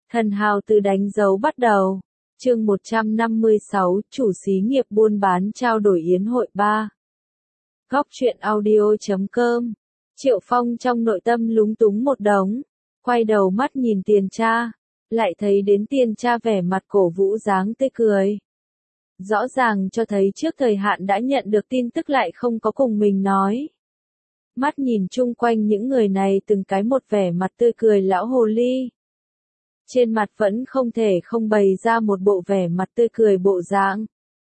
Thần hào từ đánh dấu bắt đầu. Chương 156, chủ xí nghiệp buôn bán trao đổi yến hội 3. Góc truyện audio.com. Triệu Phong trong nội tâm lúng túng một đống, quay đầu mắt nhìn Tiền Tra, lại thấy đến Tiền Tra vẻ mặt cổ vũ dáng tươi cười. Rõ ràng cho thấy trước thời hạn đã nhận được tin tức lại không có cùng mình nói. Mắt nhìn chung quanh những người này từng cái một vẻ mặt tươi cười lão hồ ly. Trên mặt vẫn không thể không bày ra một bộ vẻ mặt tươi cười bộ dạng.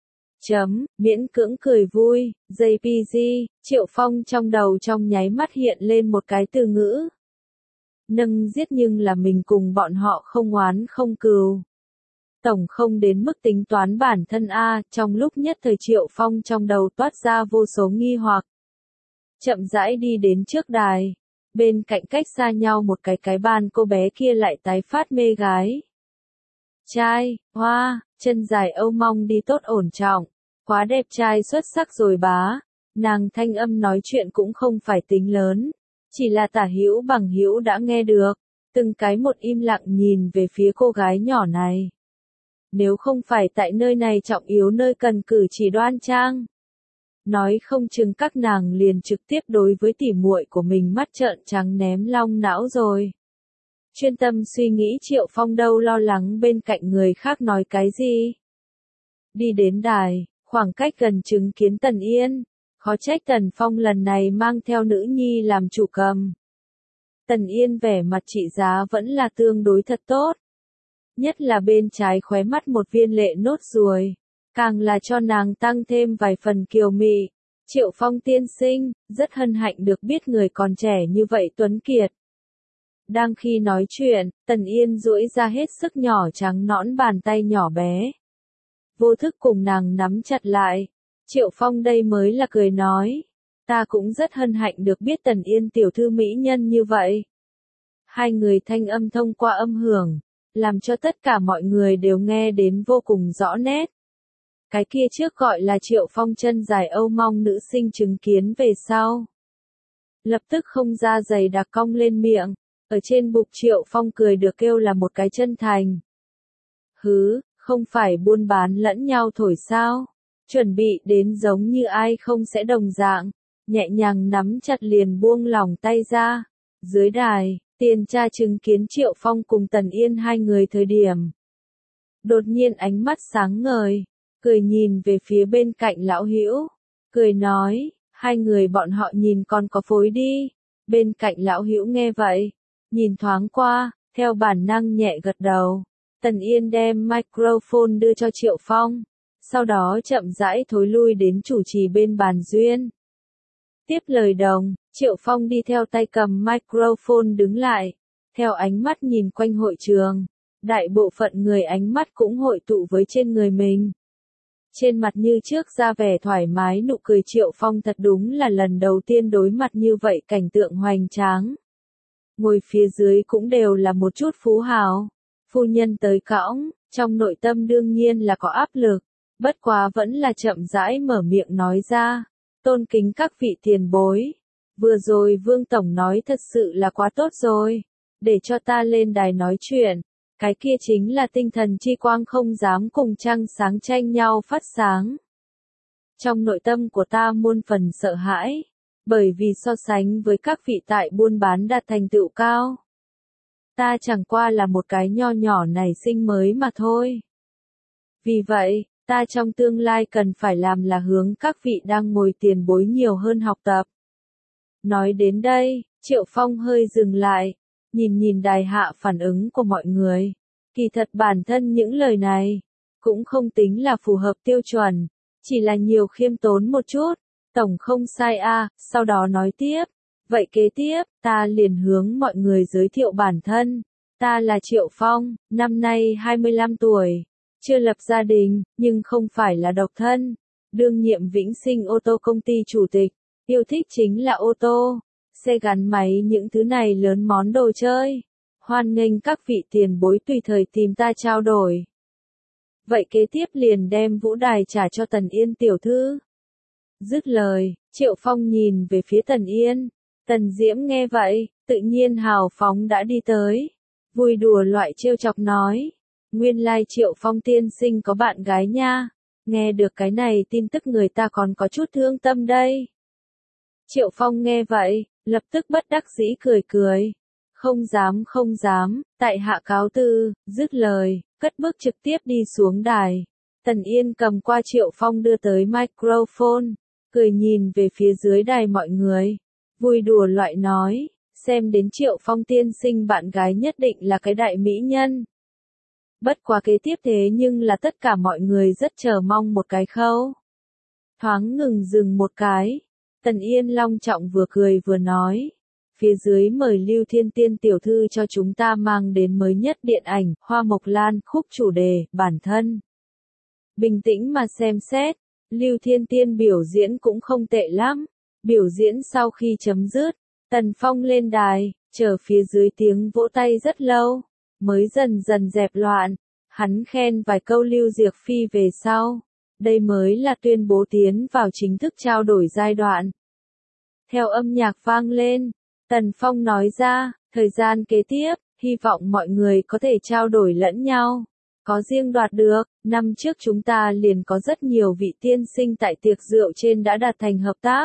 Miễn cưỡng cười vui, JPG, Triệu Phong trong đầu trong nháy mắt hiện lên một cái từ ngữ. Nâng giết nhưng là mình cùng bọn họ không oán không cừu. Tổng không đến mức tính toán bản thân A, trong lúc nhất thời Triệu Phong trong đầu toát ra vô số nghi hoặc. Chậm rãi đi đến trước đài. Bên cạnh cách xa nhau một cái bàn cô bé kia lại tái phát mê gái. Trai, hoa, chân dài âu mong đi tốt ổn trọng, quá đẹp trai xuất sắc rồi bá. Nàng thanh âm nói chuyện cũng không phải tính lớn, chỉ là tả hữu bằng hữu đã nghe được, từng cái một im lặng nhìn về phía cô gái nhỏ này. Nếu không phải tại nơi này trọng yếu nơi cần cử chỉ đoan trang, nói không chừng các nàng liền trực tiếp đối với tỉ muội của mình mắt trợn trắng ném long não rồi. Chuyên tâm suy nghĩ Triệu Phong đâu lo lắng bên cạnh người khác nói cái gì. Đi đến đài, khoảng cách gần chứng kiến Tần Yên, khó trách Tần Phong lần này mang theo nữ nhi làm chủ cầm. Tần Yên vẻ mặt trị giá vẫn là tương đối thật tốt. Nhất là bên trái khóe mắt một viên lệ nốt ruồi. Càng là cho nàng tăng thêm vài phần kiều mị. Triệu Phong tiên sinh, rất hân hạnh được biết người còn trẻ như vậy tuấn kiệt. Đang khi nói chuyện, Tần Yên duỗi ra hết sức nhỏ trắng nõn bàn tay nhỏ bé. Vô thức cùng nàng nắm chặt lại. Triệu Phong đây mới là cười nói. Ta cũng rất hân hạnh được biết Tần Yên tiểu thư mỹ nhân như vậy. Hai người thanh âm thông qua âm hưởng, làm cho tất cả mọi người đều nghe đến vô cùng rõ nét. Cái kia trước gọi là Triệu Phong chân dài âu mong nữ sinh chứng kiến về sau. Lập tức không ra giày đặc cong lên miệng, ở trên bục Triệu Phong cười được kêu là một cái chân thành. Hứ, không phải buôn bán lẫn nhau thổi sao, chuẩn bị đến giống như ai không sẽ đồng dạng, nhẹ nhàng nắm chặt liền buông lỏng tay ra. Dưới đài, Tiền Tra chứng kiến Triệu Phong cùng Tần Yên hai người thời điểm. Đột nhiên ánh mắt sáng ngời. Cười nhìn về phía bên cạnh lão hữu, cười nói, hai người bọn họ nhìn còn có phối đi. Bên cạnh lão hữu nghe vậy, nhìn thoáng qua, theo bản năng nhẹ gật đầu. Tần Yên đem microphone đưa cho Triệu Phong, sau đó chậm rãi thối lui đến chủ trì bên bàn duyên. Tiếp lời đồng, Triệu Phong đi theo tay cầm microphone đứng lại, theo ánh mắt nhìn quanh hội trường, đại bộ phận người ánh mắt cũng hội tụ với trên người mình. Trên mặt như trước ra vẻ thoải mái nụ cười Triệu Phong thật đúng là lần đầu tiên đối mặt như vậy cảnh tượng hoành tráng. Ngồi phía dưới cũng đều là một chút phú hào, phu nhân tới cõng, trong nội tâm đương nhiên là có áp lực, bất quá vẫn là chậm rãi mở miệng nói ra, tôn kính các vị tiền bối. Vừa rồi Vương Tổng nói thật sự là quá tốt rồi, để cho ta lên đài nói chuyện. Cái kia chính là tinh thần chi quang không dám cùng trăng sáng tranh nhau phát sáng. Trong nội tâm của ta muôn phần sợ hãi, bởi vì so sánh với các vị tại buôn bán đạt thành tựu cao. Ta chẳng qua là một cái nho nhỏ nảy sinh mới mà thôi. Vì vậy, ta trong tương lai cần phải làm là hướng các vị đang ngồi tiền bối nhiều hơn học tập. Nói đến đây, Triệu Phong hơi dừng lại. Nhìn đài hạ phản ứng của mọi người, kỳ thật bản thân những lời này, cũng không tính là phù hợp tiêu chuẩn, chỉ là nhiều khiêm tốn một chút, tổng không sai a. Sau đó nói tiếp, vậy kế tiếp, ta liền hướng mọi người giới thiệu bản thân, ta là Triệu Phong, năm nay 25 tuổi, chưa lập gia đình, nhưng không phải là độc thân, đương nhiệm Vĩnh Sinh ô tô công ty chủ tịch, yêu thích chính là ô tô. Xe gắn máy những thứ này lớn món đồ chơi. Hoan nghênh các vị tiền bối tùy thời tìm ta trao đổi. Vậy kế tiếp liền đem vũ đài trả cho Tần Yên tiểu thư. Dứt lời, Triệu Phong nhìn về phía Tần Yên. Tần Diễm nghe vậy, tự nhiên hào phóng đã đi tới. vui đùa loại trêu chọc nói. Nguyên lai Triệu Phong tiên sinh có bạn gái nha. Nghe được cái này tin tức người ta còn có chút thương tâm đây. Triệu Phong nghe vậy, lập tức bất đắc dĩ cười cười. Không dám, tại hạ cáo từ, dứt lời, cất bước trực tiếp đi xuống đài. Tần Yên cầm qua Triệu Phong đưa tới microphone, cười nhìn về phía dưới đài mọi người. Vui đùa loại nói, xem đến Triệu Phong tiên sinh bạn gái nhất định là cái đại mỹ nhân. Bất quá kế tiếp thế nhưng là tất cả mọi người rất chờ mong một cái khâu. Thoáng ngừng dừng một cái. Tần Yên long trọng vừa cười vừa nói. Phía dưới mời Lưu Thiên Tiên tiểu thư cho chúng ta mang đến mới nhất điện ảnh, Hoa Mộc Lan, khúc chủ đề, bản thân. Bình tĩnh mà xem xét, Lưu Thiên Tiên biểu diễn cũng không tệ lắm. Biểu diễn sau khi chấm dứt, Tần Phong lên đài, chờ phía dưới tiếng vỗ tay rất lâu, mới dần dần dẹp loạn. Hắn khen vài câu Lưu Diệc Phi về sau. Đây mới là tuyên bố tiến vào chính thức trao đổi giai đoạn. Theo âm nhạc vang lên, Tần Phong nói ra, thời gian kế tiếp, hy vọng mọi người có thể trao đổi lẫn nhau. Có riêng đoạt được, năm trước chúng ta liền có rất nhiều vị tiên sinh tại tiệc rượu trên đã đạt thành hợp tác.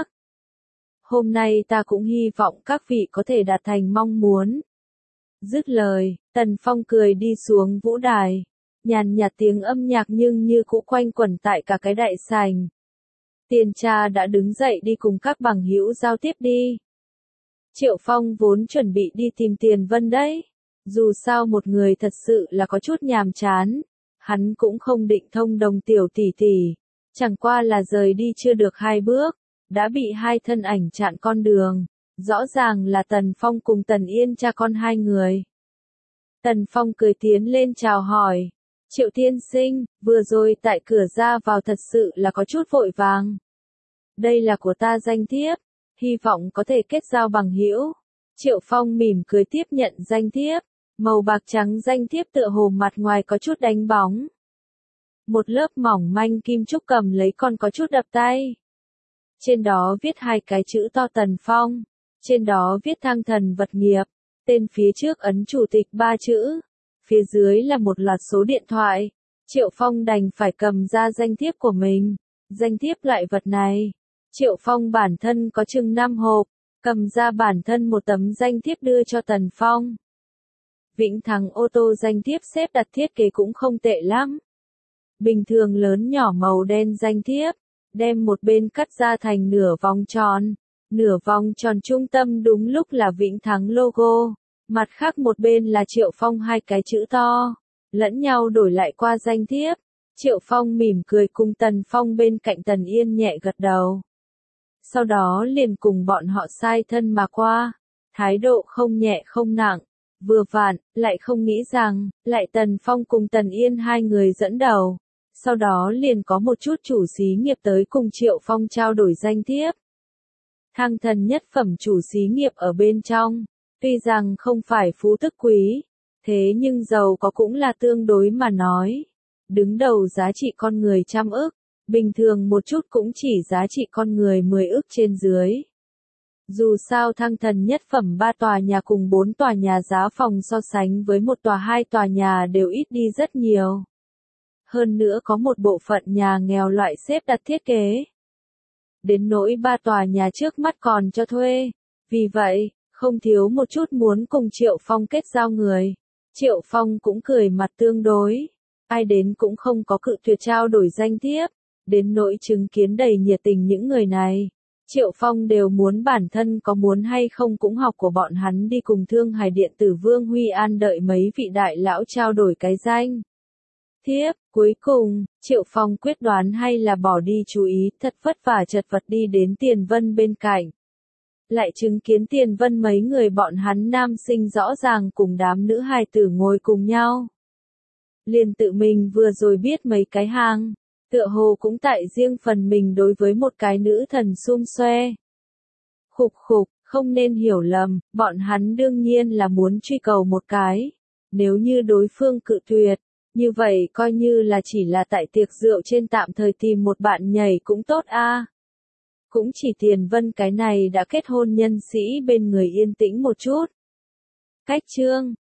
Hôm nay ta cũng hy vọng các vị có thể đạt thành mong muốn. Dứt lời, Tần Phong cười đi xuống vũ đài. Nhàn nhạt tiếng âm nhạc nhưng như cũ quanh quẩn tại cả cái đại sảnh. Tiền Trà đã đứng dậy đi cùng các bằng hữu giao tiếp đi. Triệu Phong vốn chuẩn bị đi tìm Tiền Vân đấy. Dù sao một người thật sự là có chút nhàm chán. Hắn cũng không định thông đồng tiểu tỷ tỷ. Chẳng qua là rời đi chưa được 2 bước. Đã bị 2 thân ảnh chặn con đường. Rõ ràng là Tần Phong cùng Tần Yên cha con 2 người. Tần Phong cười tiến lên chào hỏi. Triệu tiên sinh, vừa rồi tại cửa ra vào thật sự là có chút vội vàng. Đây là của ta danh thiếp, hy vọng có thể kết giao bằng hữu. Triệu Phong mỉm cười tiếp nhận danh thiếp, màu bạc trắng danh thiếp tựa hồ mặt ngoài có chút đánh bóng. Một lớp mỏng manh kim trúc cầm lấy còn có chút đập tay. Trên đó viết 2 cái chữ to Tần Phong, trên đó viết Thăng Thần Vật Nghiệp, tên phía trước ấn chủ tịch 3 chữ. Phía dưới là một loạt số điện thoại. Triệu Phong đành phải cầm ra danh thiếp của mình. Danh thiếp loại vật này. Triệu Phong bản thân có chừng 5 hộp. Cầm ra bản thân một tấm danh thiếp đưa cho Tần Phong. Vĩnh Thắng ô tô danh thiếp xếp đặt thiết kế cũng không tệ lắm. Bình thường lớn nhỏ màu đen danh thiếp. Đem một bên cắt ra thành nửa vòng tròn. Nửa vòng tròn trung tâm đúng lúc là Vĩnh Thắng logo. Mặt khác một bên là Triệu Phong 2 cái chữ to, lẫn nhau đổi lại qua danh thiếp. Triệu Phong mỉm cười cùng Tần Phong bên cạnh Tần Yên nhẹ gật đầu. Sau đó liền cùng bọn họ sai thân mà qua, thái độ không nhẹ không nặng, vừa vặn, lại không nghĩ rằng, lại Tần Phong cùng Tần Yên 2 người dẫn đầu. Sau đó liền có một chút chủ xí nghiệp tới cùng Triệu Phong trao đổi danh thiếp. Thăng thần nhất phẩm chủ xí nghiệp ở bên trong. Tuy rằng không phải phú tức quý, thế nhưng giàu có cũng là tương đối mà nói. Đứng đầu giá trị con người 100 ức, bình thường một chút cũng chỉ giá trị con người 10 ức trên dưới. Dù sao Thăng thần nhất phẩm 3 tòa nhà cùng 4 tòa nhà giá phòng so sánh với một tòa 2 tòa nhà đều ít đi rất nhiều. Hơn nữa có một bộ phận nhà nghèo loại xếp đặt thiết kế. Đến nỗi 3 tòa nhà trước mắt còn cho thuê. Vì vậy, không thiếu một chút muốn cùng Triệu Phong kết giao người. Triệu Phong cũng cười mặt tương đối. Ai đến cũng không có cự tuyệt trao đổi danh thiếp. Đến nỗi chứng kiến đầy nhiệt tình những người này. Triệu Phong đều muốn bản thân có muốn hay không cũng học của bọn hắn đi cùng Thương Hải Điện tử Vương Huy An đợi mấy vị đại lão trao đổi cái danh thiếp. Cuối cùng, Triệu Phong quyết đoán hay là bỏ đi chú ý thật vất vả chật vật đi đến Tiền Vân bên cạnh. Lại chứng kiến Tiền Vân mấy người bọn hắn nam sinh rõ ràng cùng đám nữ hài tử ngồi cùng nhau. Liền tự mình vừa rồi biết mấy cái hàng, tựa hồ cũng tại riêng phần mình đối với một cái nữ thần xum xoe. Khục khục, không nên hiểu lầm, bọn hắn đương nhiên là muốn truy cầu một cái. Nếu như đối phương cự tuyệt, như vậy coi như là chỉ là tại tiệc rượu trên tạm thời tìm một bạn nhảy cũng tốt a. Cũng chỉ Tiền Vân cái này đã kết hôn nhân sĩ bên người yên tĩnh một chút. Cách chương